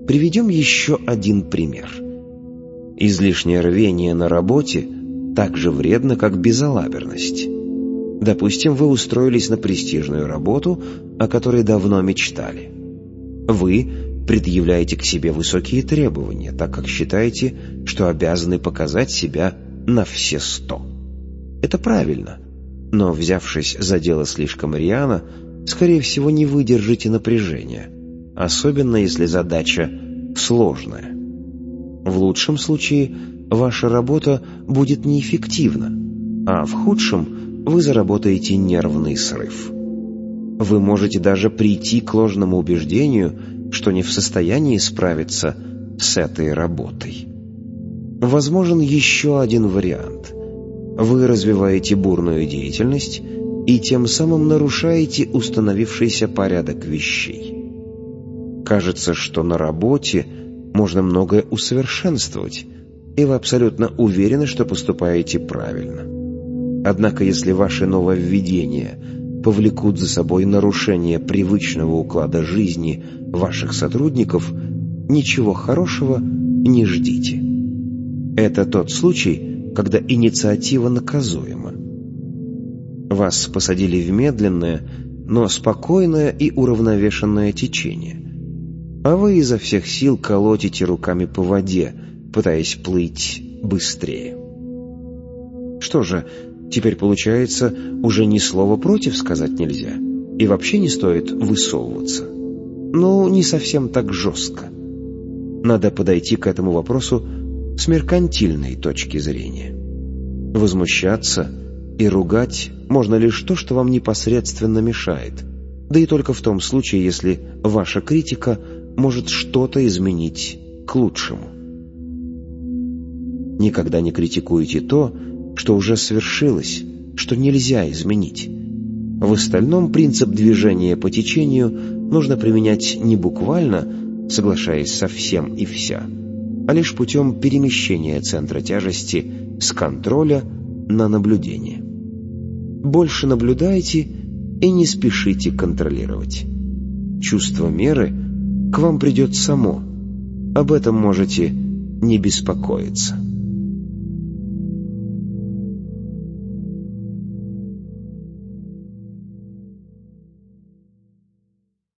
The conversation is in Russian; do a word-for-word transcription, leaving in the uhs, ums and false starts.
Приведем еще один пример. Излишнее рвение на работе так же вредно, как безалаберность. Допустим, вы устроились на престижную работу, о которой давно мечтали. Вы предъявляете к себе высокие требования, так как считаете, что обязаны показать себя на все сто. Это правильно, но, взявшись за дело слишком рьяно, скорее всего, не выдержите напряжения, особенно если задача сложная. В лучшем случае ваша работа будет неэффективна, а в худшем вы заработаете нервный срыв. Вы можете даже прийти к ложному убеждению, что не в состоянии справиться с этой работой. Возможен еще один вариант. Вы развиваете бурную деятельность и тем самым нарушаете установившийся порядок вещей. Кажется, что на работе можно многое усовершенствовать, и вы абсолютно уверены, что поступаете правильно. Однако, если ваши нововведения повлекут за собой нарушение привычного уклада жизни ваших сотрудников, ничего хорошего не ждите. Это тот случай, когда инициатива наказуема. Вас посадили в медленное, но спокойное и уравновешенное течение, а вы изо всех сил колотите руками по воде, пытаясь плыть быстрее. Что же, теперь получается, уже ни слова против сказать нельзя, и вообще не стоит высовываться. Ну, не совсем так жестко. Надо подойти к этому вопросу с меркантильной точки зрения. Возмущаться и ругать можно лишь то, что вам непосредственно мешает, да и только в том случае, если ваша критика может что-то изменить к лучшему. Никогда не критикуйте то, что уже свершилось, что нельзя изменить. В остальном принцип движения по течению нужно применять не буквально, соглашаясь со всем и вся, а лишь путем перемещения центра тяжести с контроля на наблюдение. Больше наблюдайте и не спешите контролировать. Чувство меры к вам придет само. Об этом можете не беспокоиться.